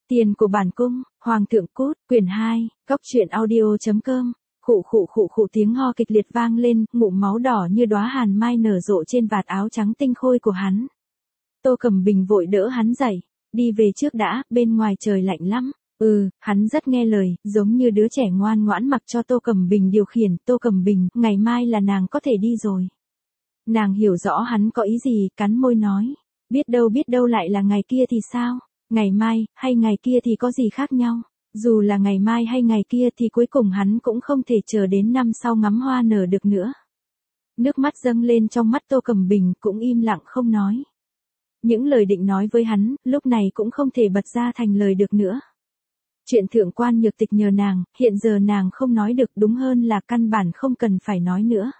Tiền của bản cung, Hoàng thượng cút, quyển 2, Cóc truyện audio.com. Khụ khụ khụ khụ, tiếng ho kịch liệt vang lên, ngụm máu đỏ như đóa hàn mai nở rộ trên vạt áo trắng tinh khôi của hắn. Tô Cẩm Bình vội đỡ hắn dậy, đi về trước đã, bên ngoài trời lạnh lắm. Hắn rất nghe lời, giống như đứa trẻ ngoan ngoãn mặc cho Tô Cẩm Bình điều khiển. Tô Cẩm Bình, ngày mai là nàng có thể đi rồi. Nàng hiểu rõ hắn có ý gì, cắn môi nói. Biết đâu lại là ngày kia thì sao? Ngày mai, hay ngày kia thì có gì khác nhau? Dù là ngày mai hay ngày kia thì cuối cùng hắn cũng không thể chờ đến năm sau ngắm hoa nở được nữa. Nước mắt dâng lên trong mắt Tô Cẩm Bình, cũng im lặng không nói. Những lời định nói với hắn, lúc này cũng không thể bật ra thành lời được nữa. Chuyện thượng quan Nhược Tịch nhờ nàng, hiện giờ nàng không nói được, đúng hơn là căn bản không cần phải nói nữa.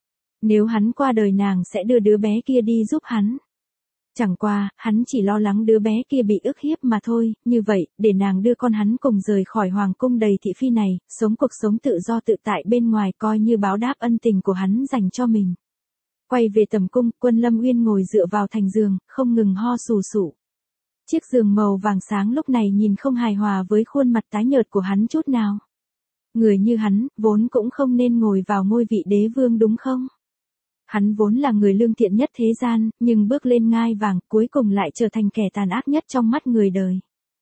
Nếu hắn qua đời nàng sẽ đưa đứa bé kia đi giúp hắn. Chẳng qua, hắn chỉ lo lắng đứa bé kia bị ức hiếp mà thôi, như vậy, để nàng đưa con hắn cùng rời khỏi hoàng cung đầy thị phi này, sống cuộc sống tự do tự tại bên ngoài, coi như báo đáp ân tình của hắn dành cho mình. Quay về tầm cung, Quân Lâm Uyên ngồi dựa vào thành giường, không ngừng ho sù sụ. Chiếc giường màu vàng sáng lúc này nhìn không hài hòa với khuôn mặt tái nhợt của hắn chút nào. Người như hắn, vốn cũng không nên ngồi vào ngôi vị đế vương đúng không? Hắn vốn là người lương thiện nhất thế gian, nhưng bước lên ngai vàng, cuối cùng lại trở thành kẻ tàn ác nhất trong mắt người đời.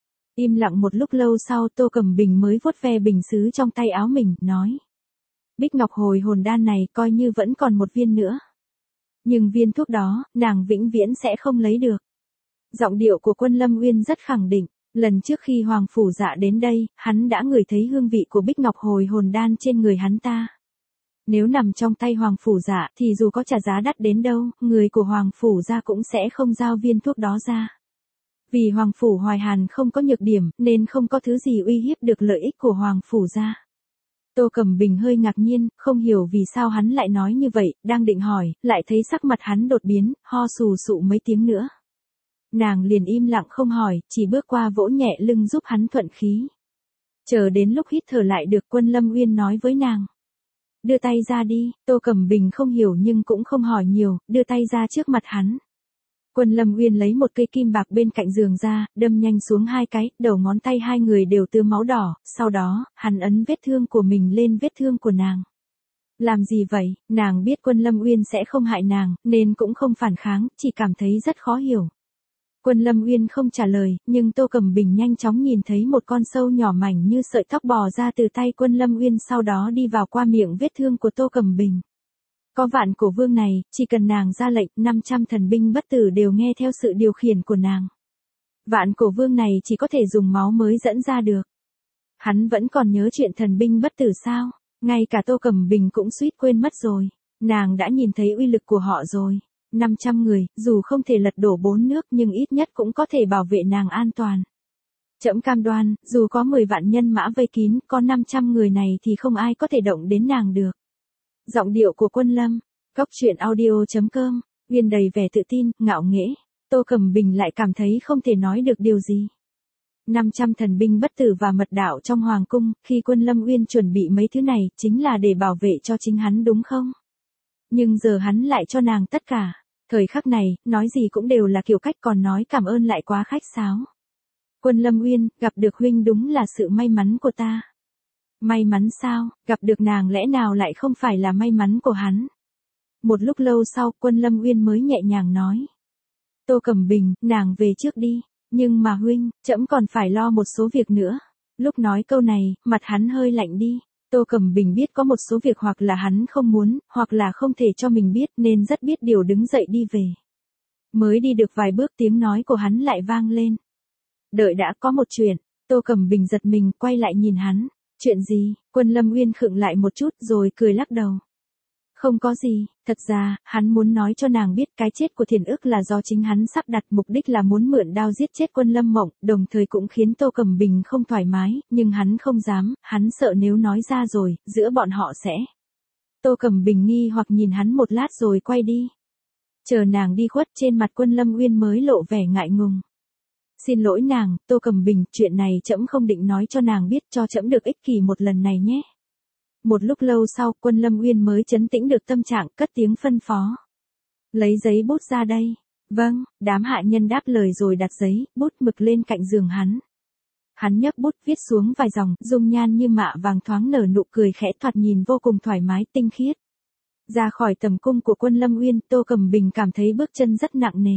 Im lặng một lúc lâu sau, Tô Cẩm Bình mới vuốt ve bình sứ trong tay áo mình, nói. Bích Ngọc hồi hồn đan này coi như vẫn còn một viên nữa. Nhưng viên thuốc đó, nàng vĩnh viễn sẽ không lấy được. Giọng điệu của Quân Lâm Uyên rất khẳng định. Lần trước khi Hoàng Phủ Dạ đến đây, hắn đã ngửi thấy hương vị của Bích Ngọc hồi hồn đan trên người hắn ta. Nếu nằm trong tay Hoàng Phủ Dạ thì dù có trả giá đắt đến đâu, người của Hoàng Phủ Dạ cũng sẽ không giao viên thuốc đó ra. Vì Hoàng Phủ Hoài Hàn không có nhược điểm, nên không có thứ gì uy hiếp được lợi ích của Hoàng Phủ Dạ. Tô Cẩm Bình hơi ngạc nhiên, không hiểu vì sao hắn lại nói như vậy, đang định hỏi, lại thấy sắc mặt hắn đột biến, ho sù sụ mấy tiếng nữa. Nàng liền im lặng không hỏi, chỉ bước qua vỗ nhẹ lưng giúp hắn thuận khí. Chờ đến lúc hít thở lại được, Quân Lâm Uyên nói với nàng. Đưa tay ra đi. Tô Cẩm Bình không hiểu nhưng cũng không hỏi nhiều, đưa tay ra trước mặt hắn. Quân Lâm Uyên lấy một cây kim bạc bên cạnh giường ra, đâm nhanh xuống 2 cái, đầu ngón tay hai người đều tưa máu đỏ, sau đó, hắn ấn vết thương của mình lên vết thương của nàng. Làm gì vậy? Nàng biết Quân Lâm Uyên sẽ không hại nàng, nên cũng không phản kháng, chỉ cảm thấy rất khó hiểu. Quân Lâm Uyên không trả lời, nhưng Tô Cẩm Bình nhanh chóng nhìn thấy một con sâu nhỏ mảnh như sợi tóc bò ra từ tay Quân Lâm Uyên, sau đó đi vào qua miệng vết thương của Tô Cẩm Bình. Có Vạn Cổ Vương này, chỉ cần nàng ra lệnh, 500 thần binh bất tử đều nghe theo sự điều khiển của nàng. Vạn Cổ Vương này chỉ có thể dùng máu mới dẫn ra được. Hắn vẫn còn nhớ chuyện thần binh bất tử sao? Ngay cả Tô Cẩm Bình cũng suýt quên mất rồi. Nàng đã nhìn thấy uy lực của họ rồi. 500 người, dù không thể lật đổ 4 nước nhưng ít nhất cũng có thể bảo vệ nàng an toàn. Trẫm cam đoan, dù có 10 vạn nhân mã vây kín, có 500 người này thì không ai có thể động đến nàng được. Giọng điệu của Quân Lâm, Cóc truyện audio.com, Uyên đầy vẻ tự tin, ngạo nghễ. Tô Cẩm Bình lại cảm thấy không thể nói được điều gì. 500 thần binh bất tử và mật đạo trong hoàng cung, khi Quân Lâm Uyên chuẩn bị mấy thứ này, chính là để bảo vệ cho chính hắn đúng không? Nhưng giờ hắn lại cho nàng tất cả. Thời khắc này, nói gì cũng đều là kiểu cách, còn nói cảm ơn lại quá khách sáo. Quân Lâm Uyên, gặp được huynh đúng là sự may mắn của ta. May mắn sao? Gặp được nàng lẽ nào lại không phải là may mắn của hắn? Một lúc lâu sau, Quân Lâm Uyên mới nhẹ nhàng nói. Tô Cẩm Bình, nàng về trước đi. Nhưng mà huynh, trẫm còn phải lo một số việc nữa. Lúc nói câu này, mặt hắn hơi lạnh đi. Tô Cẩm Bình biết có một số việc hoặc là hắn không muốn, hoặc là không thể cho mình biết, nên rất biết điều đứng dậy đi về. Mới đi được vài bước, tiếng nói của hắn lại vang lên. Đợi đã, có một chuyện. Tô Cẩm Bình giật mình, quay lại nhìn hắn. Chuyện gì? Quân Lâm Uyên khựng lại một chút rồi cười lắc đầu. Không có gì, thật ra, hắn muốn nói cho nàng biết cái chết của Thiền Ức là do chính hắn sắp đặt, mục đích là muốn mượn đao giết chết Quân Lâm Mộng, đồng thời cũng khiến Tô Cẩm Bình không thoải mái, nhưng hắn không dám, hắn sợ nếu nói ra rồi, giữa bọn họ sẽ. Tô Cẩm Bình nghi hoặc nhìn hắn một lát rồi quay đi. Chờ nàng đi khuất, trên mặt Quân Lâm Uyên mới lộ vẻ ngại ngùng. Xin lỗi nàng, Tô Cẩm Bình, chuyện này trẫm không định nói cho nàng biết, cho trẫm được ích kỷ một lần này nhé. Một lúc lâu sau, Quân Lâm Uyên mới trấn tĩnh được tâm trạng, cất tiếng phân phó. Lấy giấy bút ra đây. Vâng, đám hạ nhân đáp lời rồi đặt giấy, bút mực lên cạnh giường hắn. Hắn nhấc bút viết xuống vài dòng, dung nhan như mạ vàng thoáng nở nụ cười khẽ thoạt nhìn vô cùng thoải mái tinh khiết. Ra khỏi tầm cung của Quân Lâm Uyên, Tô Cẩm Bình cảm thấy bước chân rất nặng nề.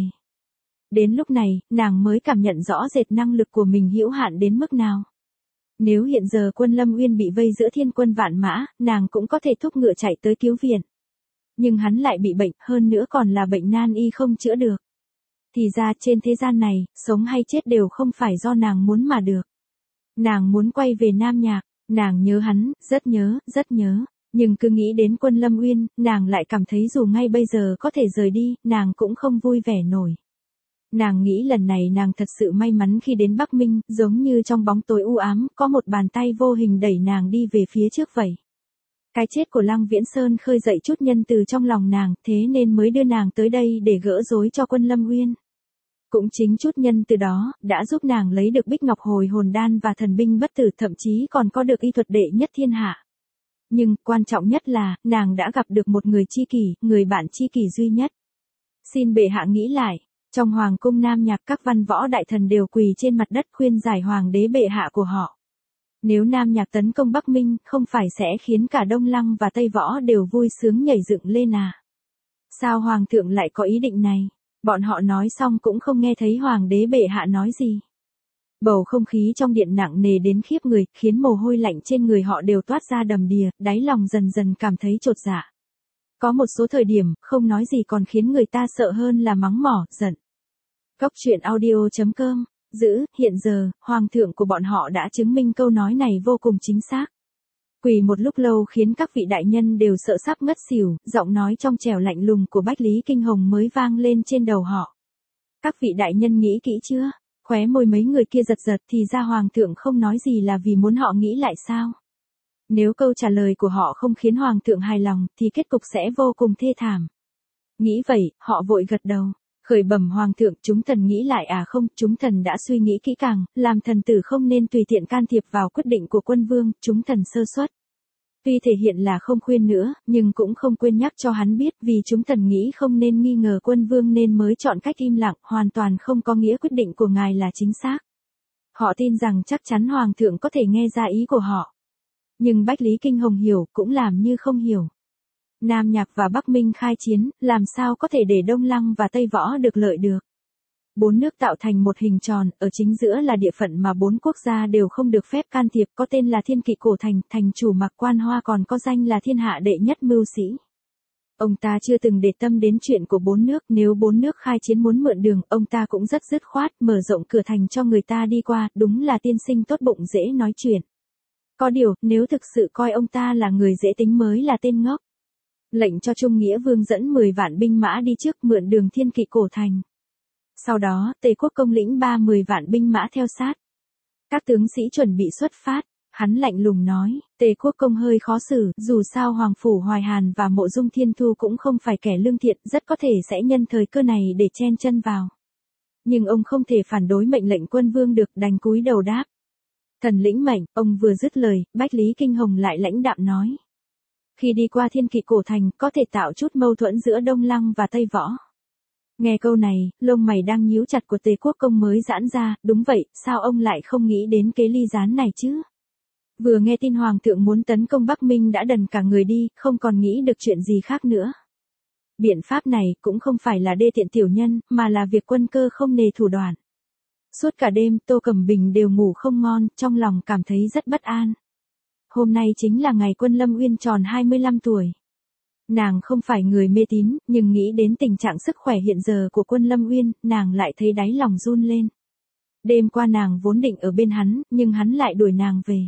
Đến lúc này, nàng mới cảm nhận rõ rệt năng lực của mình hữu hạn đến mức nào. Nếu hiện giờ Quân Lâm Uyên bị vây giữa thiên quân vạn mã, nàng cũng có thể thúc ngựa chạy tới cứu viện. Nhưng hắn lại bị bệnh, hơn nữa còn là bệnh nan y không chữa được. Thì ra trên thế gian này, sống hay chết đều không phải do nàng muốn mà được. Nàng muốn quay về Nam Nhạc, nàng nhớ hắn, rất nhớ. Nhưng cứ nghĩ đến Quân Lâm Uyên, nàng lại cảm thấy dù ngay bây giờ có thể rời đi, nàng cũng không vui vẻ nổi. Nàng nghĩ lần này nàng thật sự may mắn khi đến Bắc Minh, giống như trong bóng tối u ám, có một bàn tay vô hình đẩy nàng đi về phía trước vậy. Cái chết của Lăng Viễn Sơn khơi dậy chút nhân từ trong lòng nàng, thế nên mới đưa nàng tới đây để gỡ rối cho Quân Lâm Uyên. Cũng chính chút nhân từ đó, đã giúp nàng lấy được Bích Ngọc Hồi Hồn Đan và thần binh bất tử, thậm chí còn có được y thuật đệ nhất thiên hạ. Nhưng, quan trọng nhất là, nàng đã gặp được một người tri kỷ, người bạn tri kỷ duy nhất. Xin bệ hạ nghĩ lại, trong hoàng cung Nam Nhạc các văn võ đại thần đều quỳ trên mặt đất khuyên giải hoàng đế bệ hạ của họ. Nếu Nam Nhạc tấn công Bắc Minh, không phải sẽ khiến cả Đông Lăng và Tây Võ đều vui sướng nhảy dựng lên à? Sao hoàng thượng lại có ý định này? Bọn họ nói xong cũng không nghe thấy hoàng đế bệ hạ nói gì. Bầu không khí trong điện nặng nề đến khiếp người, khiến mồ hôi lạnh trên người họ đều toát ra đầm đìa, đáy lòng dần dần cảm thấy chột dạ. Có một số thời điểm, không nói gì còn khiến người ta sợ hơn là mắng mỏ, giận. Cốc truyện audio.com. Hiện giờ, hoàng thượng của bọn họ đã chứng minh câu nói này vô cùng chính xác. Quỳ một lúc lâu khiến các vị đại nhân đều sợ sắp ngất xỉu, giọng nói trong trẻo lạnh lùng của Bách Lý Kinh Hồng mới vang lên trên đầu họ. Các vị đại nhân nghĩ kỹ chưa? Khóe môi mấy người kia giật giật thì ra hoàng thượng không nói gì là vì muốn họ nghĩ lại sao? Nếu câu trả lời của họ không khiến hoàng thượng hài lòng thì kết cục sẽ vô cùng thê thảm. Nghĩ vậy, họ vội gật đầu. Khởi bẩm hoàng thượng, chúng thần nghĩ lại à? Không, chúng thần đã suy nghĩ kỹ càng, làm thần tử không nên tùy tiện can thiệp vào quyết định của quân vương, chúng thần sơ suất. Tuy thể hiện là không khuyên nữa, nhưng cũng không quên nhắc cho hắn biết, vì chúng thần nghĩ không nên nghi ngờ quân vương nên mới chọn cách im lặng, hoàn toàn không có nghĩa quyết định của ngài là chính xác. Họ tin rằng chắc chắn hoàng thượng có thể nghe ra ý của họ. Nhưng Bách Lý Kinh Hồng hiểu, cũng làm như không hiểu. Nam Nhạc và Bắc Minh khai chiến, làm sao có thể để Đông Lăng và Tây Võ được lợi được. 4 nước tạo thành một hình tròn, ở chính giữa là địa phận mà 4 quốc gia đều không được phép can thiệp, có tên là Thiên Kỵ Cổ Thành, thành chủ Mạc Quan Hoa còn có danh là thiên hạ đệ nhất mưu sĩ. Ông ta chưa từng để tâm đến chuyện của 4 nước, nếu 4 nước khai chiến muốn mượn đường, ông ta cũng rất dứt khoát, mở rộng cửa thành cho người ta đi qua, đúng là tiên sinh tốt bụng dễ nói chuyện. Có điều, nếu thực sự coi ông ta là người dễ tính mới là tên ngốc. Lệnh cho Trung Nghĩa Vương dẫn 10 vạn binh mã đi trước mượn đường Thiên Kỵ Cổ Thành. Sau đó, Tề Quốc Công lĩnh 30 vạn binh mã theo sát. Các tướng sĩ chuẩn bị xuất phát, hắn lạnh lùng nói, Tề Quốc Công hơi khó xử, dù sao Hoàng Phủ Hoài Hàn và Mộ Dung Thiên Thu cũng không phải kẻ lương thiện, rất có thể sẽ nhân thời cơ này để chen chân vào. Nhưng ông không thể phản đối mệnh lệnh quân vương được, đành cúi đầu đáp. Thần lĩnh mệnh, ông vừa dứt lời, Bách Lý Kinh Hồng lại lãnh đạm nói. Khi đi qua Thiên Kỵ Cổ Thành, có thể tạo chút mâu thuẫn giữa Đông Lăng và Tây Võ. Nghe câu này, lông mày đang nhíu chặt của Tề Quốc Công mới giãn ra, đúng vậy, sao ông lại không nghĩ đến kế ly gián này chứ? Vừa nghe tin Hoàng thượng muốn tấn công Bắc Minh đã đần cả người đi, không còn nghĩ được chuyện gì khác nữa. Biện pháp này cũng không phải là đê tiện tiểu nhân, mà là việc quân cơ không nề thủ đoạn. Suốt cả đêm, Tô Cẩm Bình đều ngủ không ngon, trong lòng cảm thấy rất bất an. Hôm nay chính là ngày Quân Lâm Uyên tròn 25 tuổi. Nàng không phải người mê tín, nhưng nghĩ đến tình trạng sức khỏe hiện giờ của Quân Lâm Uyên, nàng lại thấy đáy lòng run lên. Đêm qua nàng vốn định ở bên hắn, nhưng hắn lại đuổi nàng về.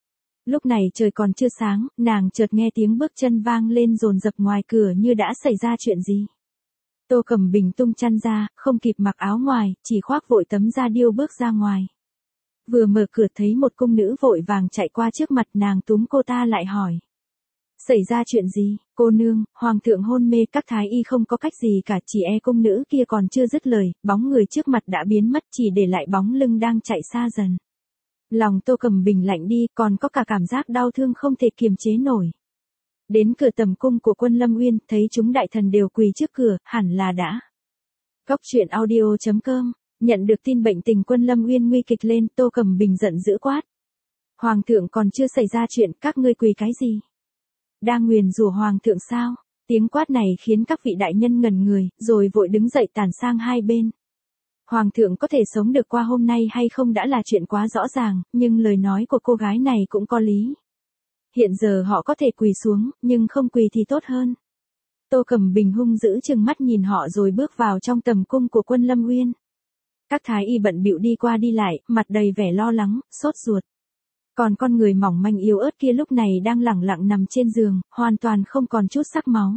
Lúc này trời còn chưa sáng, nàng chợt nghe tiếng bước chân vang lên dồn dập ngoài cửa như đã xảy ra chuyện gì. Tô Cẩm Bình tung chăn ra, không kịp mặc áo ngoài, chỉ khoác vội tấm da điêu bước ra ngoài. Vừa mở cửa thấy một cung nữ vội vàng chạy qua trước mặt nàng, túm cô ta lại hỏi. Xảy ra chuyện gì, cô nương? Hoàng thượng hôn mê, các thái y không có cách gì cả, chỉ e cung nữ kia còn chưa dứt lời, bóng người trước mặt đã biến mất, chỉ để lại bóng lưng đang chạy xa dần. Lòng Tô Cẩm Bình lạnh đi, còn có cả cảm giác đau thương không thể kiềm chế nổi. Đến cửa tầm cung của Quân Lâm Uyên, thấy chúng đại thần đều quỳ trước cửa, hẳn là đã. Cốc truyện audio.com Nhận được tin bệnh tình Quân Lâm Uyên nguy kịch lên, Tô Cẩm Bình giận dữ quát. Hoàng thượng còn chưa xảy ra chuyện, các ngươi quỳ cái gì? Đang nguyền rủa Hoàng thượng sao? Tiếng quát này khiến các vị đại nhân ngẩn người, rồi vội đứng dậy tản sang hai bên. Hoàng thượng có thể sống được qua hôm nay hay không đã là chuyện quá rõ ràng, nhưng lời nói của cô gái này cũng có lý. Hiện giờ họ có thể quỳ xuống, nhưng không quỳ thì tốt hơn. Tô Cẩm Bình hung dữ trừng mắt nhìn họ rồi bước vào trong tầm cung của Quân Lâm Uyên. Các thái y bận bịu đi qua đi lại, mặt đầy vẻ lo lắng, sốt ruột. Còn con người mỏng manh yếu ớt kia lúc này đang lẳng lặng nằm trên giường, hoàn toàn không còn chút sắc máu.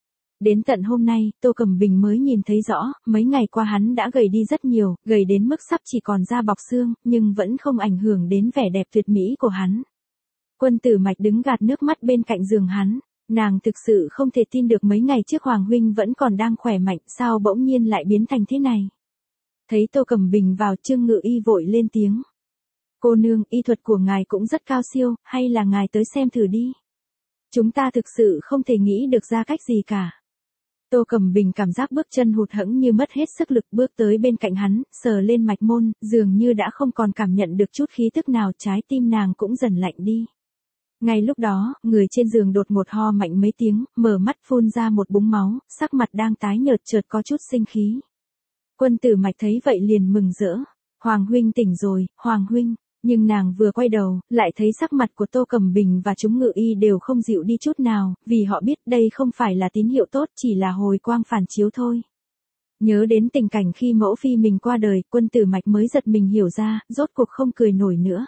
Đến tận hôm nay, Tô Cẩm Bình mới nhìn thấy rõ, mấy ngày qua hắn đã gầy đi rất nhiều, gầy đến mức sắp chỉ còn da bọc xương, nhưng vẫn không ảnh hưởng đến vẻ đẹp tuyệt mỹ của hắn. Quân Tử Mạch đứng gạt nước mắt bên cạnh giường hắn, nàng thực sự không thể tin được mấy ngày trước Hoàng huynh vẫn còn đang khỏe mạnh, sao bỗng nhiên lại biến thành thế này. Thấy Tô Cẩm Bình vào, Trương Ngự Y vội lên tiếng. Cô nương, y thuật của ngài cũng rất cao siêu, hay là ngài tới xem thử đi. Chúng ta thực sự không thể nghĩ được ra cách gì cả. Tô Cẩm Bình cảm giác bước chân hụt hẫng như mất hết sức lực, bước tới bên cạnh hắn, sờ lên mạch môn, dường như đã không còn cảm nhận được chút khí tức nào, trái tim nàng cũng dần lạnh đi. Ngay lúc đó, người trên giường đột ngột ho mạnh mấy tiếng, mở mắt phun ra một búng máu, sắc mặt đang tái nhợt chợt có chút sinh khí. Quân Tử Mạch thấy vậy liền mừng rỡ. Hoàng huynh tỉnh rồi, Hoàng huynh. Nhưng nàng vừa quay đầu, lại thấy sắc mặt của Tô Cẩm Bình và chúng Ngự Y đều không dịu đi chút nào, vì họ biết đây không phải là tín hiệu tốt, chỉ là hồi quang phản chiếu thôi. Nhớ đến tình cảnh khi mẫu phi mình qua đời, Quân Tử Mạch mới giật mình hiểu ra, rốt cuộc không cười nổi nữa.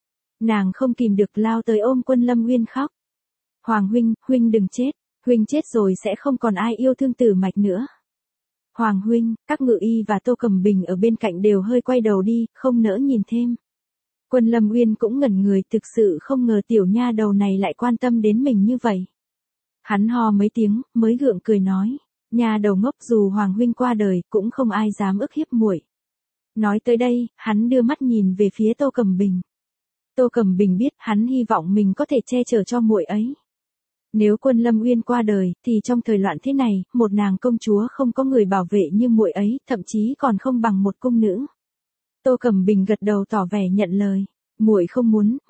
Nàng không kìm được lao tới ôm Quân Lâm Uyên khóc. Hoàng huynh, huynh đừng chết, huynh chết rồi sẽ không còn ai yêu thương Tử Mạch nữa. Hoàng huynh, các Ngự Y và Tô Cẩm Bình ở bên cạnh đều hơi quay đầu đi, không nỡ nhìn thêm. Quân Lâm Uyên cũng ngẩn người, thực sự không ngờ tiểu nha đầu này lại quan tâm đến mình như vậy. Hắn ho mấy tiếng, mới gượng cười nói, nha đầu ngốc, dù Hoàng huynh qua đời, cũng không ai dám ức hiếp muội. Nói tới đây, hắn đưa mắt nhìn về phía Tô Cẩm Bình. Tô Cẩm Bình biết, hắn hy vọng mình có thể che chở cho muội ấy. Nếu Quân Lâm Uyên qua đời, thì trong thời loạn thế này, một nàng công chúa không có người bảo vệ như muội ấy, thậm chí còn không bằng một cung nữ. Tô Cẩm Bình gật đầu tỏ vẻ nhận lời. Muội không muốn,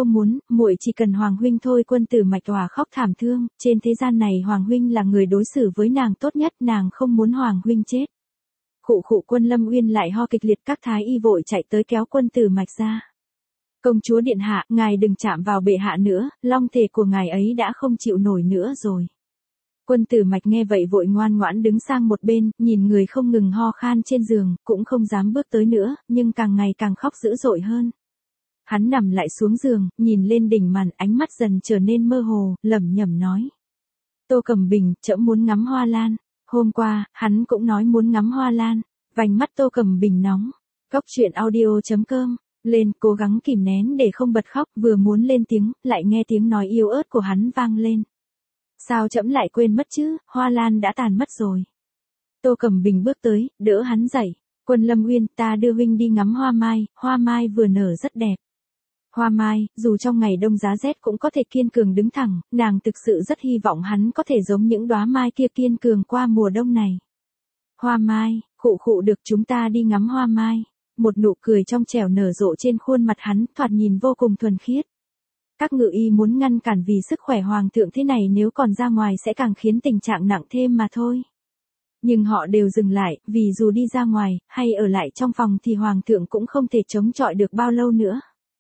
muội chỉ cần Hoàng huynh thôi. Quân Tử Mạch òa khóc thảm thương, trên thế gian này Hoàng huynh là người đối xử với nàng tốt nhất, nàng không muốn Hoàng huynh chết. Khụ khụ, Quân Lâm Uyên lại ho kịch liệt, các thái y vội chạy tới kéo Quân Tử Mạch ra. Công chúa điện hạ, ngài đừng chạm vào bệ hạ nữa, long thể của ngài ấy đã không chịu nổi nữa rồi. Quân Tử Mạch nghe vậy vội ngoan ngoãn đứng sang một bên, nhìn người không ngừng ho khan trên giường, cũng không dám bước tới nữa, nhưng càng ngày càng khóc dữ dội hơn. Hắn nằm lại xuống giường, nhìn lên đỉnh màn, ánh mắt dần trở nên mơ hồ, lẩm nhẩm nói. Tô Cẩm Bình, trẫm muốn ngắm hoa lan. Hôm qua, hắn cũng nói muốn ngắm hoa lan. Vành mắt Tô Cẩm Bình nóng. Cóc truyện audio.com. Lên, cố gắng kìm nén để không bật khóc, vừa muốn lên tiếng, lại nghe tiếng nói yếu ớt của hắn vang lên. Sao trẫm lại quên mất chứ, hoa lan đã tàn mất rồi. Tô Cẩm Bình bước tới, đỡ hắn dậy. Quân Lâm Uyên, ta đưa huynh đi ngắm hoa mai vừa nở rất đẹp. Hoa mai, dù trong ngày đông giá rét cũng có thể kiên cường đứng thẳng, nàng thực sự rất hy vọng hắn có thể giống những đóa mai kia kiên cường qua mùa đông này. Hoa mai, khụ khụ, được, chúng ta đi ngắm hoa mai. Một nụ cười trong trẻo nở rộ trên khuôn mặt hắn, thoạt nhìn vô cùng thuần khiết. Các Ngự Y muốn ngăn cản vì sức khỏe Hoàng thượng thế này, nếu còn ra ngoài sẽ càng khiến tình trạng nặng thêm mà thôi. Nhưng họ đều dừng lại, vì dù đi ra ngoài, hay ở lại trong phòng thì Hoàng thượng cũng không thể chống chọi được bao lâu nữa.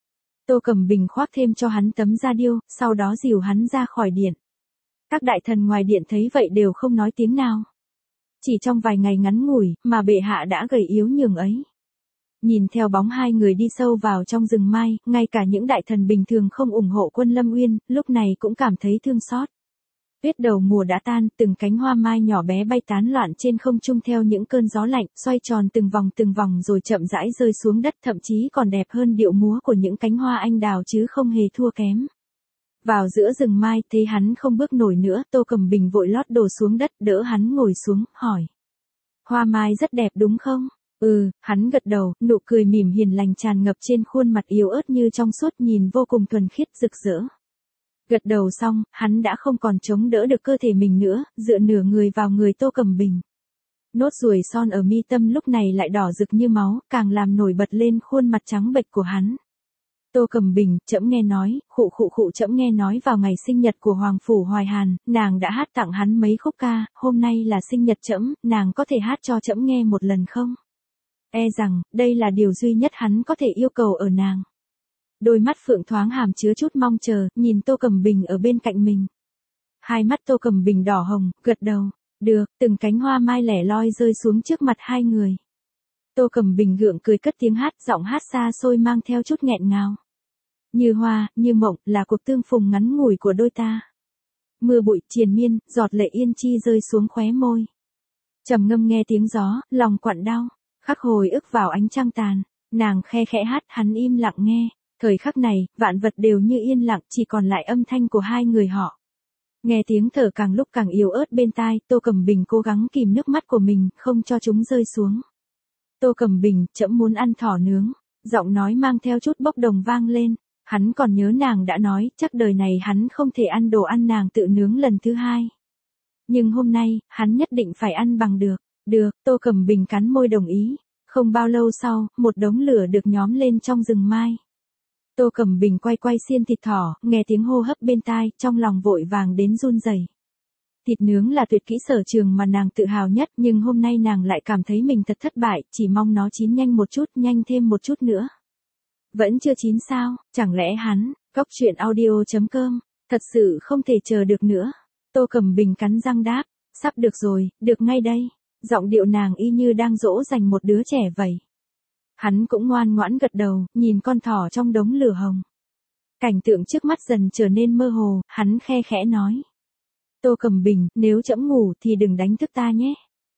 Tô Cẩm Bình khoác thêm cho hắn tấm da điêu, sau đó dìu hắn ra khỏi điện. Các đại thần ngoài điện thấy vậy đều không nói tiếng nào. Chỉ trong vài ngày ngắn ngủi, mà bệ hạ đã gầy yếu nhường ấy. Nhìn theo bóng hai người đi sâu vào trong rừng mai, ngay cả những đại thần bình thường không ủng hộ Quân Lâm Uyên, lúc này cũng cảm thấy thương xót. Tuyết đầu mùa đã tan, từng cánh hoa mai nhỏ bé bay tán loạn trên không trung theo những cơn gió lạnh, xoay tròn từng vòng rồi chậm rãi rơi xuống đất, thậm chí còn đẹp hơn điệu múa của những cánh hoa anh đào chứ không hề thua kém. Vào giữa rừng mai, thấy hắn không bước nổi nữa, Tô Cẩm Bình vội lót đồ xuống đất, đỡ hắn ngồi xuống, hỏi. Hoa mai rất đẹp đúng không? Hắn gật đầu, nụ cười mỉm hiền lành tràn ngập trên khuôn mặt yếu ớt như trong suốt, nhìn vô cùng thuần khiết rực rỡ. Gật đầu xong, hắn đã không còn chống đỡ được cơ thể mình nữa, dựa nửa người vào người Tô Cẩm Bình. Nốt ruồi son ở mi tâm lúc này lại đỏ rực như máu, càng làm nổi bật lên khuôn mặt trắng bệch của hắn. Tô Cẩm Bình, trẫm nghe nói, trẫm nghe nói vào ngày sinh nhật của Hoàng Phủ Hoài Hàn, nàng đã hát tặng hắn mấy khúc ca, hôm nay là sinh nhật trẫm, nàng có thể hát cho trẫm nghe một lần không? E rằng, đây là điều duy nhất hắn có thể yêu cầu ở nàng. Đôi mắt phượng thoáng hàm chứa chút mong chờ, nhìn Tô Cẩm Bình ở bên cạnh mình. Hai mắt Tô Cẩm Bình đỏ hồng, gật đầu. Được, từng cánh hoa mai lẻ loi rơi xuống trước mặt hai người. Tô Cẩm Bình gượng cười cất tiếng hát, giọng hát xa xôi mang theo chút nghẹn ngào. Như hoa, như mộng, là cuộc tương phùng ngắn ngủi của đôi ta. Mưa bụi triền miên, giọt lệ yên chi rơi xuống khóe môi. Trầm ngâm nghe tiếng gió, lòng quặn đau, khắc hồi ức vào ánh trăng tàn. Nàng khe khẽ hát, hắn im lặng nghe. Thời khắc này, vạn vật đều như yên lặng, chỉ còn lại âm thanh của hai người họ. Nghe tiếng thở càng lúc càng yếu ớt bên tai, Tô Cẩm Bình cố gắng kìm nước mắt của mình, không cho chúng rơi xuống. Tô Cẩm Bình, trẫm muốn ăn thỏ nướng. Giọng nói mang theo chút bốc đồng vang lên. Hắn còn nhớ nàng đã nói, chắc đời này hắn không thể ăn đồ ăn nàng tự nướng lần thứ hai. Nhưng hôm nay, hắn nhất định phải ăn bằng được. Được, Tô Cẩm Bình cắn môi đồng ý. Không bao lâu sau, một đống lửa được nhóm lên trong rừng mai. Tô Cẩm Bình quay xiên thịt thỏ, nghe tiếng hô hấp bên tai, trong lòng vội vàng đến run rẩy. Thịt nướng là tuyệt kỹ sở trường mà nàng tự hào nhất, nhưng hôm nay nàng lại cảm thấy mình thật thất bại, chỉ mong nó chín nhanh một chút, nhanh thêm một chút nữa. Vẫn chưa chín sao, chẳng lẽ hắn, goctruyện.audio.com, thật sự không thể chờ được nữa. Tô Cẩm Bình cắn răng đáp, sắp được rồi, được ngay đây. Giọng điệu nàng y như đang dỗ dành một đứa trẻ vậy. Hắn cũng ngoan ngoãn gật đầu, nhìn con thỏ trong đống lửa hồng. Cảnh tượng trước mắt dần trở nên mơ hồ, hắn khe khẽ nói. Tô Cẩm Bình, nếu trẫm ngủ thì đừng đánh thức ta nhé.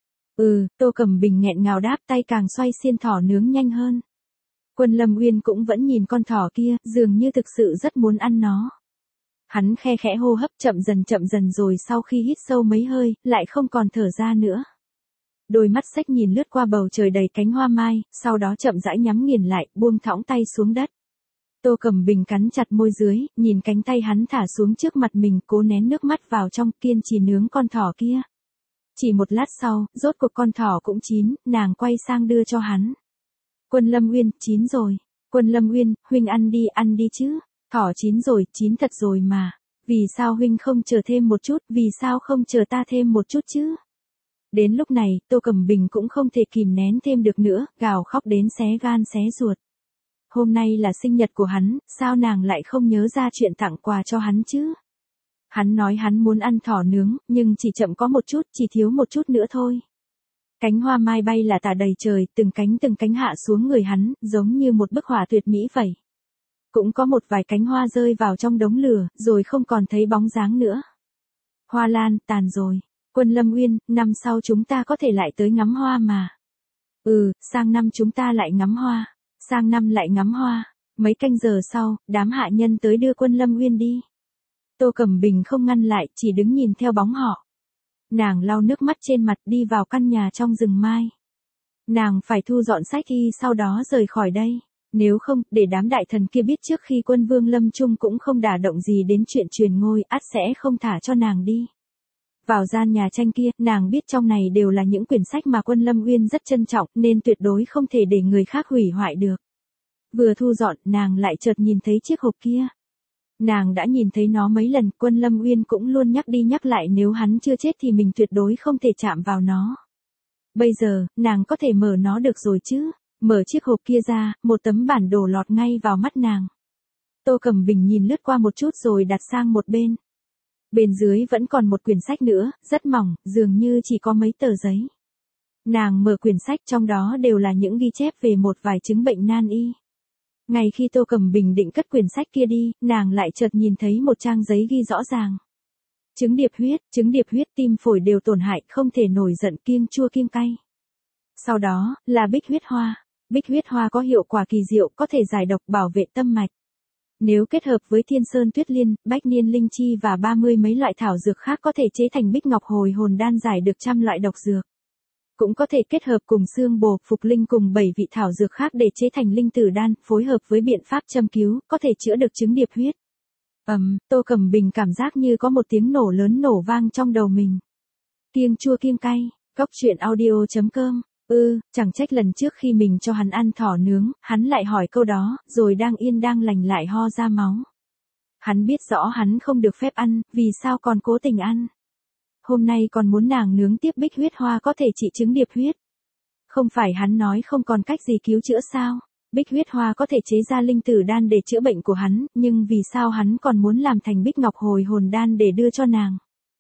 Tô Cẩm Bình nghẹn ngào đáp, tay càng xoay xiên thỏ nướng nhanh hơn. Quân Lâm Uyên cũng vẫn nhìn con thỏ kia, dường như thực sự rất muốn ăn nó. Hắn khe khẽ hô hấp chậm dần rồi sau khi hít sâu mấy hơi, lại không còn thở ra nữa. Đôi mắt xếch nhìn lướt qua bầu trời đầy cánh hoa mai, sau đó chậm rãi nhắm nghiền lại, buông thõng tay xuống đất. Tô Cẩm Bình cắn chặt môi dưới, nhìn cánh tay hắn thả xuống trước mặt mình, cố nén nước mắt vào trong, kiên trì nướng con thỏ kia. Chỉ một lát sau, rốt cuộc con thỏ cũng chín, nàng quay sang đưa cho hắn. Quân Lâm Uyên, chín rồi. Quân Lâm Uyên, huynh ăn đi chứ. Thỏ chín rồi, chín thật rồi mà. Vì sao huynh không chờ thêm một chút, vì sao không chờ ta thêm một chút chứ? Đến lúc này, Tô Cẩm Bình cũng không thể kìm nén thêm được nữa, gào khóc đến xé gan xé ruột. Hôm nay là sinh nhật của hắn, sao nàng lại không nhớ ra chuyện tặng quà cho hắn chứ? Hắn nói hắn muốn ăn thỏ nướng, nhưng chỉ chậm có một chút, chỉ thiếu một chút nữa thôi. Cánh hoa mai bay là tả đầy trời, từng cánh hạ xuống người hắn, giống như một bức họa tuyệt mỹ vậy. Cũng có một vài cánh hoa rơi vào trong đống lửa, rồi không còn thấy bóng dáng nữa. Hoa lan, tàn rồi. Quân Lâm Uyên, năm sau chúng ta có thể lại tới ngắm hoa mà. Sang năm chúng ta lại ngắm hoa. Sang năm lại ngắm hoa. Mấy canh giờ sau, đám hạ nhân tới đưa Quân Lâm Uyên đi. Tô Cẩm Bình không ngăn lại, chỉ đứng nhìn theo bóng họ. Nàng lau nước mắt trên mặt đi vào căn nhà trong rừng mai. Nàng phải thu dọn sách y sau đó rời khỏi đây. Nếu không, để đám đại thần kia biết trước khi quân vương lâm chung cũng không đả động gì đến chuyện truyền ngôi, ắt sẽ không thả cho nàng đi. Vào gian nhà tranh kia, nàng biết trong này đều là những quyển sách mà Quân Lâm Uyên rất trân trọng, nên tuyệt đối không thể để người khác hủy hoại được. Vừa thu dọn, nàng lại chợt nhìn thấy chiếc hộp kia. Nàng đã nhìn thấy nó mấy lần, Quân Lâm Uyên cũng luôn nhắc đi nhắc lại nếu hắn chưa chết thì mình tuyệt đối không thể chạm vào nó. Bây giờ, nàng có thể mở nó được rồi chứ? Mở chiếc hộp kia ra, một tấm bản đồ lọt ngay vào mắt nàng. Tô Cẩm Bình nhìn lướt qua một chút rồi đặt sang một bên. Bên dưới vẫn còn một quyển sách nữa, rất mỏng, dường như chỉ có mấy tờ giấy. Nàng mở quyển sách, trong đó đều là những ghi chép về một vài chứng bệnh nan y. Ngay khi Tô Cẩm Bình định cất quyển sách kia đi, nàng lại chợt nhìn thấy một trang giấy ghi rõ ràng. Chứng điệp huyết, tim phổi đều tổn hại, không thể nổi giận, kiêng chua kiêng cay. Sau đó, là bích huyết hoa. Bích huyết hoa có hiệu quả kỳ diệu, có thể giải độc, bảo vệ tâm mạch. Nếu kết hợp với thiên sơn tuyết liên, bách niên linh chi và 30 mấy loại thảo dược khác có thể chế thành bích ngọc hồi hồn đan giải được trăm loại độc dược. Cũng có thể kết hợp cùng xương bồ, phục linh cùng 7 vị thảo dược khác để chế thành linh tử đan, phối hợp với biện pháp châm cứu, có thể chữa được chứng điệp huyết. Tô Cẩm Bình cảm giác như có một tiếng nổ lớn nổ vang trong đầu mình. Kiêng chua kiêng cay, Cóc truyện audio.com. Chẳng trách lần trước khi mình cho hắn ăn thỏ nướng, hắn lại hỏi câu đó, rồi đang yên đang lành lại ho ra máu. Hắn biết rõ hắn không được phép ăn, vì sao còn cố tình ăn. Hôm nay còn muốn nàng nướng tiếp bích huyết hoa có thể trị chứng điệp huyết. Không phải hắn nói không còn cách gì cứu chữa sao? Bích huyết hoa có thể chế ra linh tử đan để chữa bệnh của hắn, nhưng vì sao hắn còn muốn làm thành bích ngọc hồi hồn đan để đưa cho nàng?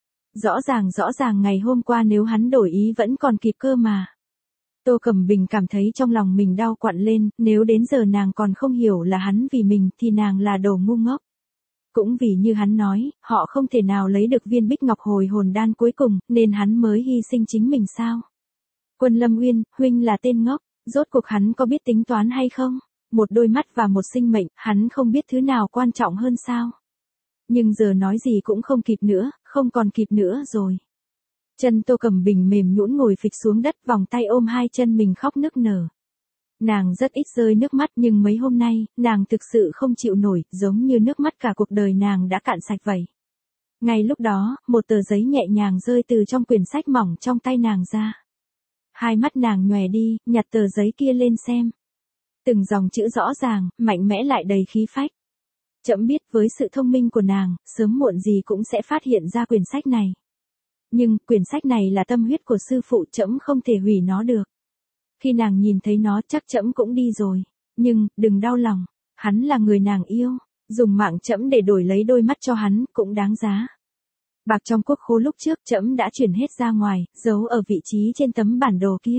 Rõ ràng ngày hôm qua nếu hắn đổi ý vẫn còn kịp cơ mà. Tô Cẩm Bình cảm thấy trong lòng mình đau quặn lên, nếu đến giờ nàng còn không hiểu là hắn vì mình thì nàng là đồ ngu ngốc. Cũng vì như hắn nói, họ không thể nào lấy được viên bích ngọc hồi hồn đan cuối cùng, nên hắn mới hy sinh chính mình sao? Quân Lâm Uyên, huynh là tên ngốc, rốt cuộc hắn có biết tính toán hay không? Một đôi mắt và một sinh mệnh, hắn không biết thứ nào quan trọng hơn sao? Nhưng giờ nói gì cũng không kịp nữa, không còn kịp nữa rồi. Chân Tô Cẩm Bình mềm nhũn ngồi phịch xuống đất, vòng tay ôm hai chân mình khóc nức nở. Nàng rất ít rơi nước mắt nhưng mấy hôm nay, nàng thực sự không chịu nổi, giống như nước mắt cả cuộc đời nàng đã cạn sạch vậy. Ngay lúc đó, một tờ giấy nhẹ nhàng rơi từ trong quyển sách mỏng trong tay nàng ra. Hai mắt nàng nhòe đi, nhặt tờ giấy kia lên xem. Từng dòng chữ rõ ràng, mạnh mẽ lại đầy khí phách. Trẫm biết với sự thông minh của nàng, sớm muộn gì cũng sẽ phát hiện ra quyển sách này. Nhưng, quyển sách này là tâm huyết của sư phụ, trẫm không thể hủy nó được. Khi nàng nhìn thấy nó chắc trẫm cũng đi rồi. Nhưng, đừng đau lòng, hắn là người nàng yêu, dùng mạng trẫm để đổi lấy đôi mắt cho hắn, cũng đáng giá. Bạc trong quốc khố lúc trước trẫm đã chuyển hết ra ngoài, giấu ở vị trí trên tấm bản đồ kia.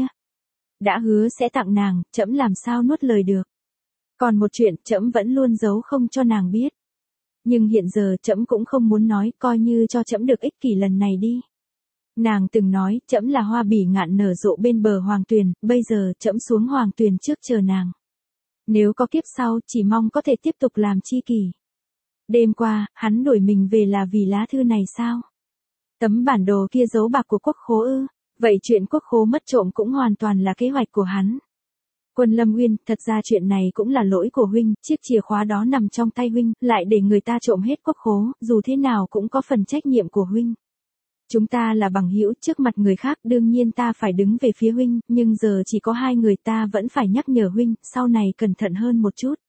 Đã hứa sẽ tặng nàng, trẫm làm sao nuốt lời được. Còn một chuyện trẫm vẫn luôn giấu không cho nàng biết. Nhưng hiện giờ trẫm cũng không muốn nói, coi như cho trẫm được ích kỷ lần này đi. Nàng từng nói, trẫm là hoa bỉ ngạn nở rộ bên bờ hoàng tuyền, bây giờ trẫm xuống hoàng tuyền trước chờ nàng. Nếu có kiếp sau, chỉ mong có thể tiếp tục làm tri kỷ. Đêm qua, hắn đuổi mình về là vì lá thư này sao? Tấm bản đồ kia giấu bạc của quốc khố ư? Vậy chuyện quốc khố mất trộm cũng hoàn toàn là kế hoạch của hắn. Quân Lâm Uyên, thật ra chuyện này cũng là lỗi của huynh, chiếc chìa khóa đó nằm trong tay huynh, lại để người ta trộm hết quốc khố, dù thế nào cũng có phần trách nhiệm của huynh. Chúng ta là bằng hữu, trước mặt người khác đương nhiên ta phải đứng về phía huynh, nhưng giờ chỉ có hai người, ta vẫn phải nhắc nhở huynh, sau này cẩn thận hơn một chút.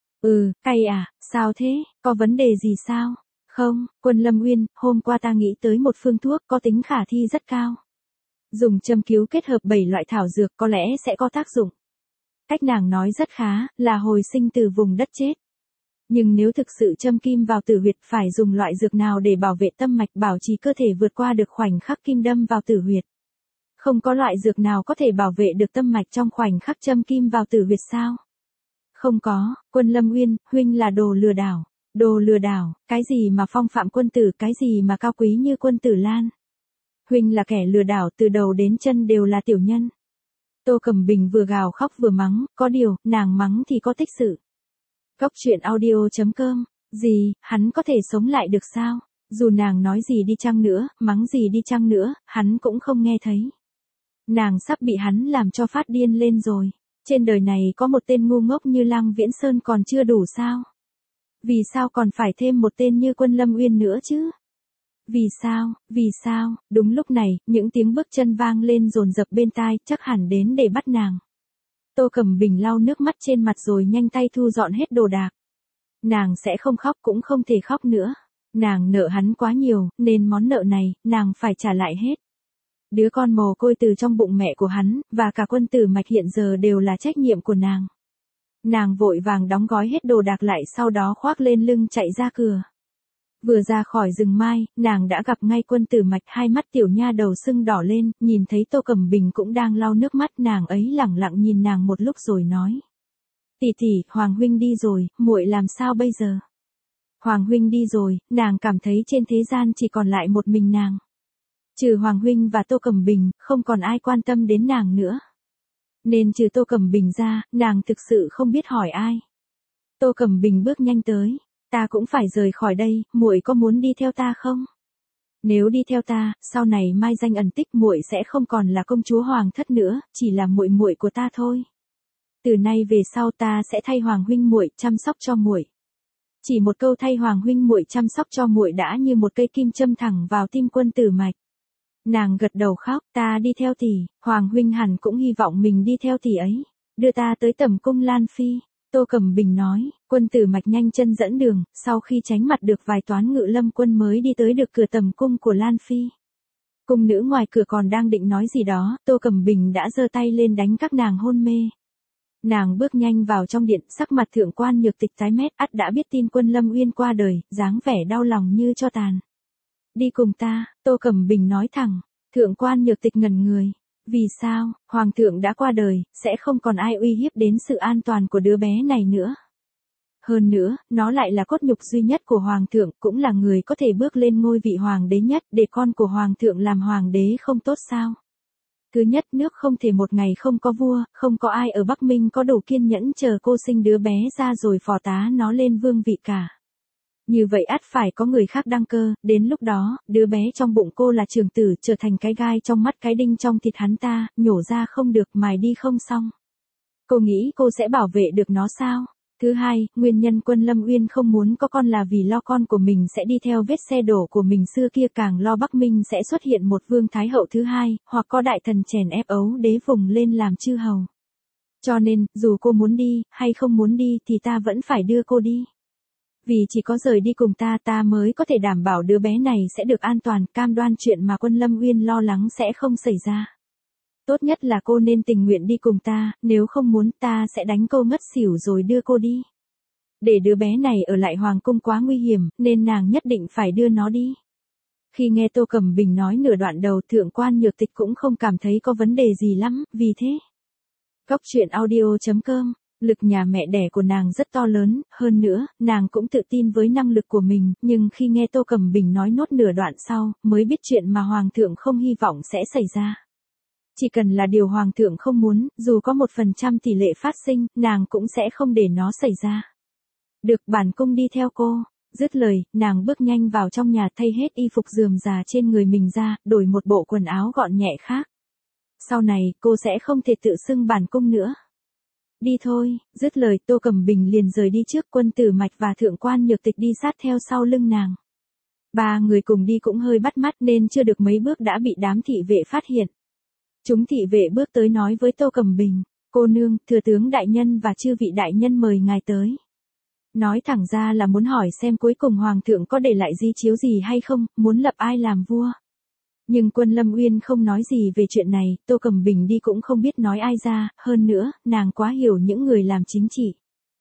Cay à, sao thế, có vấn đề gì sao? Không, Quân Lâm Uyên, hôm qua ta nghĩ tới một phương thuốc có tính khả thi rất cao. Dùng châm cứu kết hợp 7 loại thảo dược có lẽ sẽ có tác dụng. Cách nàng nói rất khá, là hồi sinh từ vùng đất chết. Nhưng nếu thực sự châm kim vào tử huyệt, phải dùng loại dược nào để bảo vệ tâm mạch, bảo trì cơ thể vượt qua được khoảnh khắc kim đâm vào tử huyệt? Không có loại dược nào có thể bảo vệ được tâm mạch trong khoảnh khắc châm kim vào tử huyệt sao? Không có, Quân Lâm Uyên, huynh là đồ lừa đảo. Đồ lừa đảo, cái gì mà phong phạm quân tử, cái gì mà cao quý như quân tử Lan. Huynh là kẻ lừa đảo, từ đầu đến chân đều là tiểu nhân. Tô Cẩm Bình vừa gào khóc vừa mắng, có điều, nàng mắng thì có tích sự. Cóc truyện audio.com. Gì, hắn có thể sống lại được sao? Dù nàng nói gì đi chăng nữa, mắng gì đi chăng nữa, hắn cũng không nghe thấy. Nàng sắp bị hắn làm cho phát điên lên rồi. Trên đời này có một tên ngu ngốc như Lăng Viễn Sơn còn chưa đủ sao? Vì sao còn phải thêm một tên như Quân Lâm Uyên nữa chứ? Vì sao, đúng lúc này, những tiếng bước chân vang lên dồn dập bên tai, chắc hẳn đến để bắt nàng. Tô Cẩm Bình lau nước mắt trên mặt rồi nhanh tay thu dọn hết đồ đạc. Nàng sẽ không khóc cũng không thể khóc nữa. Nàng nợ hắn quá nhiều, nên món nợ này, nàng phải trả lại hết. Đứa con mồ côi từ trong bụng mẹ của hắn, và cả quân tử mạch hiện giờ đều là trách nhiệm của nàng. Nàng vội vàng đóng gói hết đồ đạc lại, sau đó khoác lên lưng chạy ra cửa. Vừa ra khỏi rừng mai, nàng đã gặp ngay quân tử mạch, hai mắt tiểu nha đầu sưng đỏ lên, nhìn thấy Tô Cẩm Bình cũng đang lau nước mắt, nàng ấy lẳng lặng nhìn nàng một lúc rồi nói. Tỷ tỷ, Hoàng huynh đi rồi, muội làm sao bây giờ? Hoàng huynh đi rồi, nàng cảm thấy trên thế gian chỉ còn lại một mình nàng. Trừ Hoàng huynh và Tô Cẩm Bình, không còn ai quan tâm đến nàng nữa. Nên trừ Tô Cẩm Bình ra, nàng thực sự không biết hỏi ai. Tô Cẩm Bình bước nhanh tới. Ta cũng phải rời khỏi đây, muội có muốn đi theo ta không? Nếu đi theo ta, sau này mai danh ẩn tích, muội sẽ không còn là công chúa hoàng thất nữa, chỉ là muội muội của ta thôi. Từ nay về sau ta sẽ thay Hoàng huynh muội chăm sóc cho muội. Chỉ một câu thay Hoàng huynh muội chăm sóc cho muội đã như một cây kim châm thẳng vào tim quân tử mạch. Nàng gật đầu khóc, ta đi theo tỷ, Hoàng huynh hẳn cũng hy vọng mình đi theo tỷ ấy. Đưa ta tới tầm cung Lan Phi. Tô Cẩm Bình nói, Quân Tử Mạch nhanh chân dẫn đường, sau khi tránh mặt được vài toán Ngự Lâm quân mới đi tới được cửa tầm cung của Lan Phi. Cung nữ ngoài cửa còn đang định nói gì đó, Tô Cẩm Bình đã giơ tay lên đánh các nàng hôn mê. Nàng bước nhanh vào trong điện, sắc mặt Thượng quan Nhược Tịch tái mét, ắt đã biết tin Quân Lâm Uyên qua đời, dáng vẻ đau lòng như tro tàn. Đi cùng ta, Tô Cẩm Bình nói thẳng. Thượng quan Nhược Tịch ngẩn người. Vì sao, Hoàng thượng đã qua đời, sẽ không còn ai uy hiếp đến sự an toàn của đứa bé này nữa. Hơn nữa, nó lại là cốt nhục duy nhất của Hoàng thượng, cũng là người có thể bước lên ngôi vị Hoàng đế nhất, để con của Hoàng thượng làm Hoàng đế không tốt sao. Thứ nhất, nước không thể một ngày không có vua, không có ai ở Bắc Minh có đủ kiên nhẫn chờ cô sinh đứa bé ra rồi phò tá nó lên vương vị cả. Như vậy ắt phải có người khác đăng cơ, đến lúc đó, đứa bé trong bụng cô là trưởng tử, trở thành cái gai trong mắt cái đinh trong thịt hắn ta, nhổ ra không được, mài đi không xong. Cô nghĩ cô sẽ bảo vệ được nó sao? Thứ hai, nguyên nhân Quân Lâm Uyên không muốn có con là vì lo con của mình sẽ đi theo vết xe đổ của mình xưa kia, càng lo Bắc Minh sẽ xuất hiện một vương thái hậu thứ hai, hoặc có đại thần chèn ép ấu đế vùng lên làm chư hầu. Cho nên, dù cô muốn đi, hay không muốn đi thì ta vẫn phải đưa cô đi. Vì chỉ có rời đi cùng ta mới có thể đảm bảo đứa bé này sẽ được an toàn, cam đoan chuyện mà Quân Lâm Uyên lo lắng sẽ không xảy ra. Tốt nhất là cô nên tình nguyện đi cùng ta, nếu không muốn ta sẽ đánh cô ngất xỉu rồi đưa cô đi. Để đứa bé này ở lại Hoàng cung quá nguy hiểm, nên nàng nhất định phải đưa nó đi. Khi nghe Tô Cẩm Bình nói nửa đoạn đầu, Thượng quan Nhược Tịch cũng không cảm thấy có vấn đề gì lắm, vì thế. Góc truyện audio.com. Lực nhà mẹ đẻ của nàng rất to lớn, hơn nữa, nàng cũng tự tin với năng lực của mình, nhưng khi nghe Tô Cẩm Bình nói nốt nửa đoạn sau, mới biết chuyện mà Hoàng thượng không hy vọng sẽ xảy ra. Chỉ cần là điều Hoàng thượng không muốn, dù có 1% tỷ lệ phát sinh, nàng cũng sẽ không để nó xảy ra. Được, bản cung đi theo cô. Dứt lời, nàng bước nhanh vào trong nhà thay hết y phục rườm rà trên người mình ra, đổi một bộ quần áo gọn nhẹ khác. Sau này, cô sẽ không thể tự xưng bản cung nữa. Đi thôi, dứt lời Tô Cẩm Bình liền rời đi trước, Quân Tử Mạch và Thượng quan Nhược Tịch đi sát theo sau lưng nàng. Ba người cùng đi cũng hơi bắt mắt nên chưa được mấy bước đã bị đám thị vệ phát hiện. Chúng thị vệ bước tới nói với Tô Cẩm Bình, cô nương, thừa tướng đại nhân và chư vị đại nhân mời ngài tới. Nói thẳng ra là muốn hỏi xem cuối cùng Hoàng thượng có để lại di chiếu gì hay không, muốn lập ai làm vua. Nhưng Quân Lâm Uyên không nói gì về chuyện này, Tô Cẩm Bình đi cũng không biết nói ai ra, hơn nữa, nàng quá hiểu những người làm chính trị.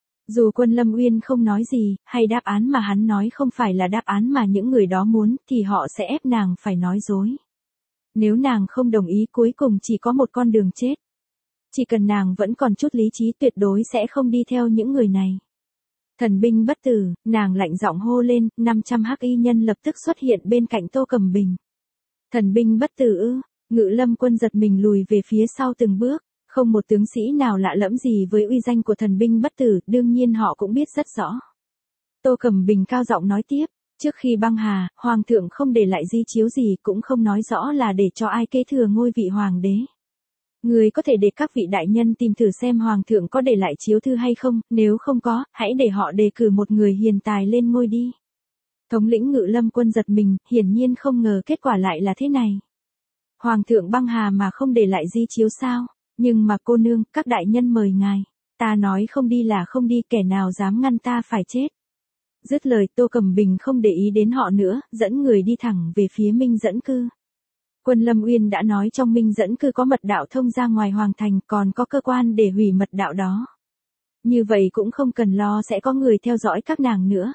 Dù Quân Lâm Uyên không nói gì, hay đáp án mà hắn nói không phải là đáp án mà những người đó muốn, thì họ sẽ ép nàng phải nói dối. Nếu nàng không đồng ý cuối cùng chỉ có một con đường chết. Chỉ cần nàng vẫn còn chút lý trí tuyệt đối sẽ không đi theo những người này. Thần binh bất tử, nàng lạnh giọng hô lên, 500 hắc y nhân lập tức xuất hiện bên cạnh Tô Cẩm Bình. Thần binh bất tử ư? Ngự Lâm quân giật mình lùi về phía sau từng bước, không một tướng sĩ nào lạ lẫm gì với uy danh của thần binh bất tử, đương nhiên họ cũng biết rất rõ. Tô Cẩm Bình cao giọng nói tiếp, trước khi băng hà, Hoàng thượng không để lại di chiếu gì, cũng không nói rõ là để cho ai kế thừa ngôi vị Hoàng đế. Người có thể để các vị đại nhân tìm thử xem Hoàng thượng có để lại chiếu thư hay không, nếu không có, hãy để họ đề cử một người hiền tài lên ngôi đi. Thống lĩnh Ngự Lâm quân giật mình, hiển nhiên không ngờ kết quả lại là thế này. Hoàng thượng băng hà mà không để lại di chiếu sao? Nhưng mà cô nương, các đại nhân mời ngài. Ta nói không đi là không đi, kẻ nào dám ngăn ta phải chết. Dứt lời Tô Cẩm Bình không để ý đến họ nữa, dẫn người đi thẳng về phía Minh Dẫn Cư. Quân Lâm Uyên đã nói trong Minh Dẫn Cư có mật đạo thông ra ngoài hoàng thành, còn có cơ quan để hủy mật đạo đó. Như vậy cũng không cần lo sẽ có người theo dõi các nàng nữa.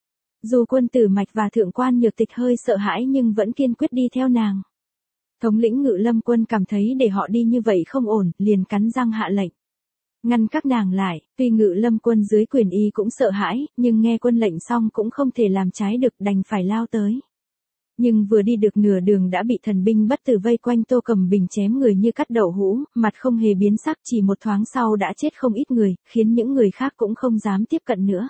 Dù Quân Tử Mạch và Thượng quan Nhược Tịch hơi sợ hãi nhưng vẫn kiên quyết đi theo nàng. Thống lĩnh Ngự Lâm quân cảm thấy để họ đi như vậy không ổn, liền cắn răng hạ lệnh. Ngăn các nàng lại, tuy Ngự Lâm quân dưới quyền y cũng sợ hãi, nhưng nghe quân lệnh xong cũng không thể làm trái được, đành phải lao tới. Nhưng vừa đi được nửa đường đã bị thần binh bất tử vây quanh, Tô Cẩm Bình chém người như cắt đậu hũ, mặt không hề biến sắc, chỉ một thoáng sau đã chết không ít người, khiến những người khác cũng không dám tiếp cận nữa.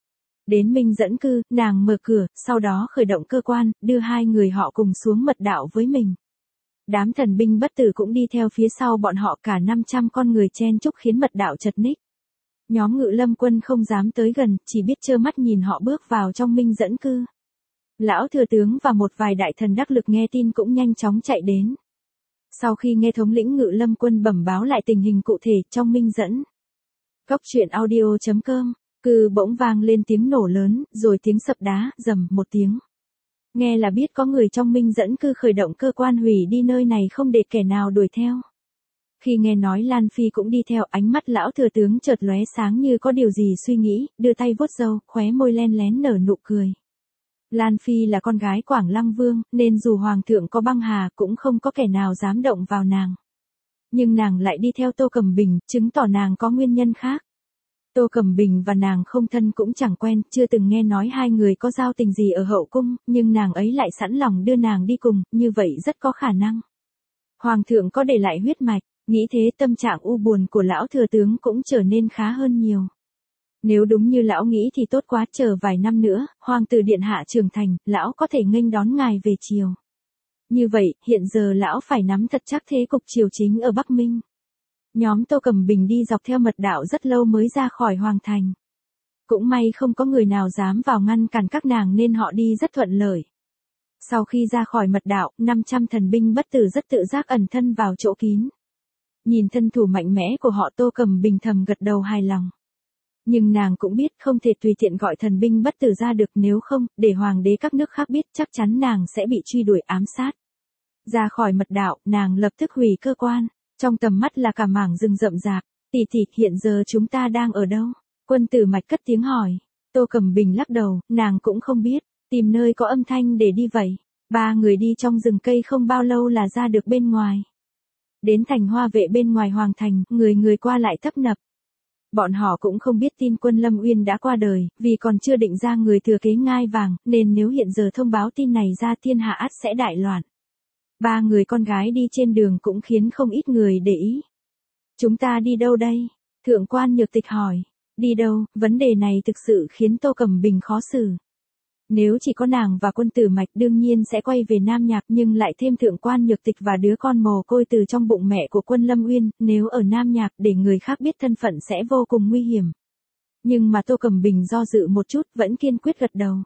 Đến Minh Dẫn Cư, nàng mở cửa, sau đó khởi động cơ quan, đưa hai người họ cùng xuống mật đạo với mình. Đám thần binh bất tử cũng đi theo phía sau bọn họ, cả 500 con người chen chúc khiến mật đạo chật ních. Nhóm Ngự Lâm quân không dám tới gần, chỉ biết trơ mắt nhìn họ bước vào trong Minh Dẫn Cư. Lão thừa tướng và một vài đại thần đắc lực nghe tin cũng nhanh chóng chạy đến. Sau khi nghe thống lĩnh Ngự Lâm quân bẩm báo lại tình hình cụ thể trong Minh Dẫn. Cốc truyện audio.com, bỗng vang lên tiếng nổ lớn, rồi tiếng sập đá, rầm một tiếng. Nghe là biết có người trong Minh Dẫn cư khởi động cơ quan hủy đi nơi này không để kẻ nào đuổi theo. Khi nghe nói Lan Phi cũng đi theo, ánh mắt lão thừa tướng chợt lóe sáng như có điều gì suy nghĩ, đưa tay vuốt râu, khóe môi len lén nở nụ cười. Lan Phi là con gái Quảng Lăng Vương, nên dù Hoàng thượng có băng hà cũng không có kẻ nào dám động vào nàng. Nhưng nàng lại đi theo Tô Cẩm Bình, chứng tỏ nàng có nguyên nhân khác. Tô Cẩm Bình và nàng không thân cũng chẳng quen, chưa từng nghe nói hai người có giao tình gì ở hậu cung, nhưng nàng ấy lại sẵn lòng đưa nàng đi cùng, như vậy rất có khả năng. Hoàng thượng có để lại huyết mạch, nghĩ thế tâm trạng u buồn của lão thừa tướng cũng trở nên khá hơn nhiều. Nếu đúng như lão nghĩ thì tốt quá, chờ vài năm nữa, hoàng tử điện hạ trưởng thành, lão có thể nghênh đón ngài về triều. Như vậy, hiện giờ lão phải nắm thật chắc thế cục triều chính ở Bắc Minh. Nhóm Tô Cẩm Bình đi dọc theo mật đạo rất lâu mới ra khỏi hoàng thành. Cũng may không có người nào dám vào ngăn cản các nàng nên họ đi rất thuận lợi. Sau khi ra khỏi mật đạo, 500 thần binh bất tử rất tự giác ẩn thân vào chỗ kín. Nhìn thân thủ mạnh mẽ của họ, Tô Cẩm Bình thầm gật đầu hài lòng. Nhưng nàng cũng biết không thể tùy tiện gọi thần binh bất tử ra được, nếu không, để hoàng đế các nước khác biết chắc chắn nàng sẽ bị truy đuổi ám sát. Ra khỏi mật đạo, nàng lập tức hủy cơ quan. Trong tầm mắt là cả mảng rừng rậm rạp. Tỷ tỷ, hiện giờ chúng ta đang ở đâu? Quân Tử Mạch cất tiếng hỏi. Tô Cẩm Bình lắc đầu, nàng cũng không biết. Tìm nơi có âm thanh để đi vậy. Ba người đi trong rừng cây không bao lâu là ra được bên ngoài. Đến thành Hoa Vệ bên ngoài hoàng thành, người qua lại tấp nập. Bọn họ cũng không biết tin quân Lâm Uyên đã qua đời, vì còn chưa định ra người thừa kế ngai vàng, nên nếu hiện giờ thông báo tin này ra, thiên hạ ắt sẽ đại loạn. Ba người con gái đi trên đường cũng khiến không ít người để ý. Chúng ta đi đâu đây? Thượng quan Nhược Tịch hỏi. Đi đâu? Vấn đề này thực sự khiến Tô Cẩm Bình khó xử. Nếu chỉ có nàng và Quân Tử Mạch đương nhiên sẽ quay về Nam Nhạc, nhưng lại thêm Thượng quan Nhược Tịch và đứa con mồ côi từ trong bụng mẹ của quân Lâm Uyên, nếu ở Nam Nhạc để người khác biết thân phận sẽ vô cùng nguy hiểm. Nhưng mà Tô Cẩm Bình do dự một chút, vẫn kiên quyết gật đầu.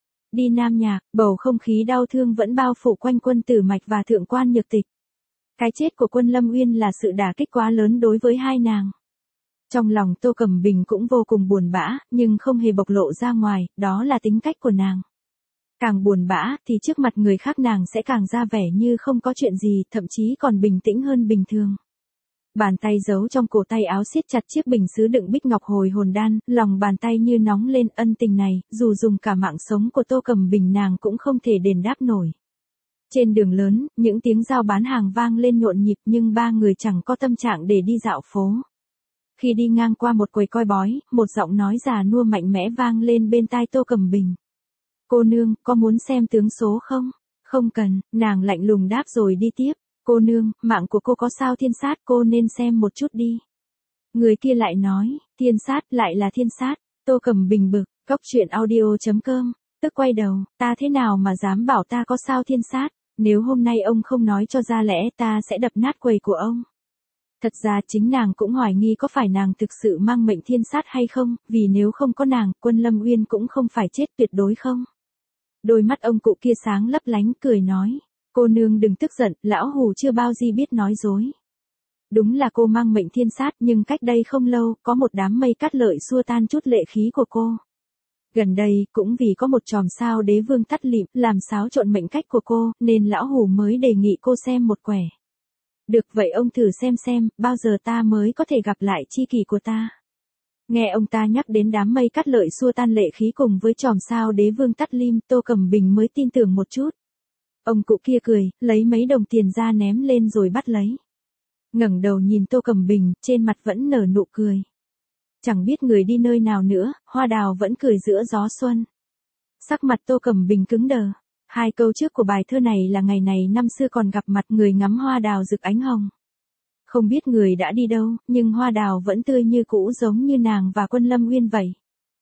Đi Nam Nhạc, bầu không khí đau thương vẫn bao phủ quanh Quân Tử Mạch và Thượng quan Nhược Tịch. Cái chết của quân Lâm Uyên là sự đả kích quá lớn đối với hai nàng. Trong lòng Tô Cẩm Bình cũng vô cùng buồn bã, nhưng không hề bộc lộ ra ngoài, đó là tính cách của nàng. Càng buồn bã thì trước mặt người khác nàng sẽ càng ra vẻ như không có chuyện gì, thậm chí còn bình tĩnh hơn bình thường. Bàn tay giấu trong cổ tay áo siết chặt chiếc bình sứ đựng bích ngọc hồi hồn đan, lòng bàn tay như nóng lên. Ân tình này, dù dùng cả mạng sống của Tô Cẩm Bình nàng cũng không thể đền đáp nổi. Trên đường lớn, những tiếng giao bán hàng vang lên nhộn nhịp, nhưng ba người chẳng có tâm trạng để đi dạo phố. Khi đi ngang qua một quầy coi bói, một giọng nói già nua mạnh mẽ vang lên bên tai Tô Cẩm Bình. Cô nương, có muốn xem tướng số không? Không cần, nàng lạnh lùng đáp rồi đi tiếp. Cô nương, mạng của cô có sao thiên sát, cô nên xem một chút đi. Người kia lại nói, thiên sát, lại là thiên sát. Tô Cẩm Bình bực, cốc truyện audio.com, tức quay đầu, ta thế nào mà dám bảo ta có sao thiên sát, nếu hôm nay ông không nói cho ra lẽ ta sẽ đập nát quầy của ông. Thật ra chính nàng cũng hoài nghi có phải nàng thực sự mang mệnh thiên sát hay không, vì nếu không có nàng, quân Lâm Uyên cũng không phải chết tuyệt đối không. Đôi mắt ông cụ kia sáng lấp lánh, cười nói. Cô nương đừng tức giận, lão hù chưa bao giờ biết nói dối. Đúng là cô mang mệnh thiên sát, nhưng cách đây không lâu, có một đám mây cát lợi xua tan chút lệ khí của cô. Gần đây, cũng vì có một chòm sao đế vương tắt lịm, làm xáo trộn mệnh cách của cô, nên lão hù mới đề nghị cô xem một quẻ. Được vậy ông thử xem, bao giờ ta mới có thể gặp lại tri kỷ của ta. Nghe ông ta nhắc đến đám mây cát lợi xua tan lệ khí cùng với chòm sao đế vương tắt lim, Tô Cẩm Bình mới tin tưởng một chút. Ông cụ kia cười, lấy mấy đồng tiền ra ném lên rồi bắt lấy. Ngẩng đầu nhìn Tô Cẩm Bình, trên mặt vẫn nở nụ cười. Chẳng biết người đi nơi nào nữa, hoa đào vẫn cười giữa gió xuân. Sắc mặt Tô Cẩm Bình cứng đờ. Hai câu trước của bài thơ này là ngày này năm xưa còn gặp mặt người ngắm hoa đào rực ánh hồng. Không biết người đã đi đâu, nhưng hoa đào vẫn tươi như cũ giống như nàng và quân Lâm Uyên vậy.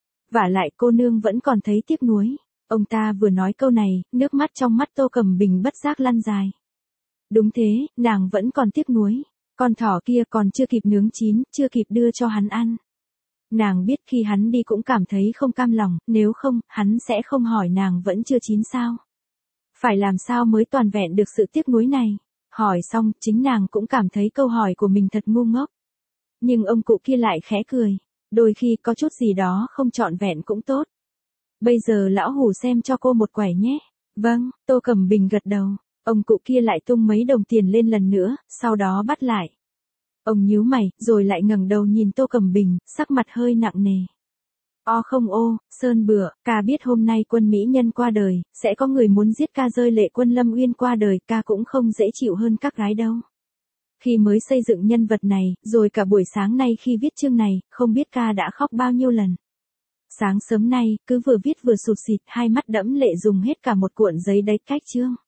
Vả lại cô nương vẫn còn thấy tiếc nuối. Ông ta vừa nói câu này, nước mắt trong mắt Tô Cẩm Bình bất giác lăn dài. Đúng thế, nàng vẫn còn tiếc nuối. Con thỏ kia còn chưa kịp nướng chín, chưa kịp đưa cho hắn ăn. Nàng biết khi hắn đi cũng cảm thấy không cam lòng, nếu không, hắn sẽ không hỏi nàng vẫn chưa chín sao. Phải làm sao mới toàn vẹn được sự tiếc nuối này? Hỏi xong, chính nàng cũng cảm thấy câu hỏi của mình thật ngu ngốc. Nhưng ông cụ kia lại khẽ cười. Đôi khi có chút gì đó không trọn vẹn cũng tốt. Bây giờ lão hủ xem cho cô một quẻ nhé. Vâng, Tô Cẩm Bình gật đầu. Ông cụ kia lại tung mấy đồng tiền lên lần nữa, sau đó bắt lại. Ông nhíu mày, rồi lại ngẩng đầu nhìn Tô Cẩm Bình, sắc mặt hơi nặng nề. O không ô, Sơn Bựa, ca biết hôm nay quân mỹ nhân qua đời, sẽ có người muốn giết ca rơi lệ quân Lâm Uyên qua đời, ca cũng không dễ chịu hơn các gái đâu. Khi mới xây dựng nhân vật này, rồi cả buổi sáng nay khi viết chương này, không biết ca đã khóc bao nhiêu lần. Sáng sớm nay, cứ vừa viết vừa sụt sịt, hai mắt đẫm lệ dùng hết cả một cuộn giấy đấy cách chương.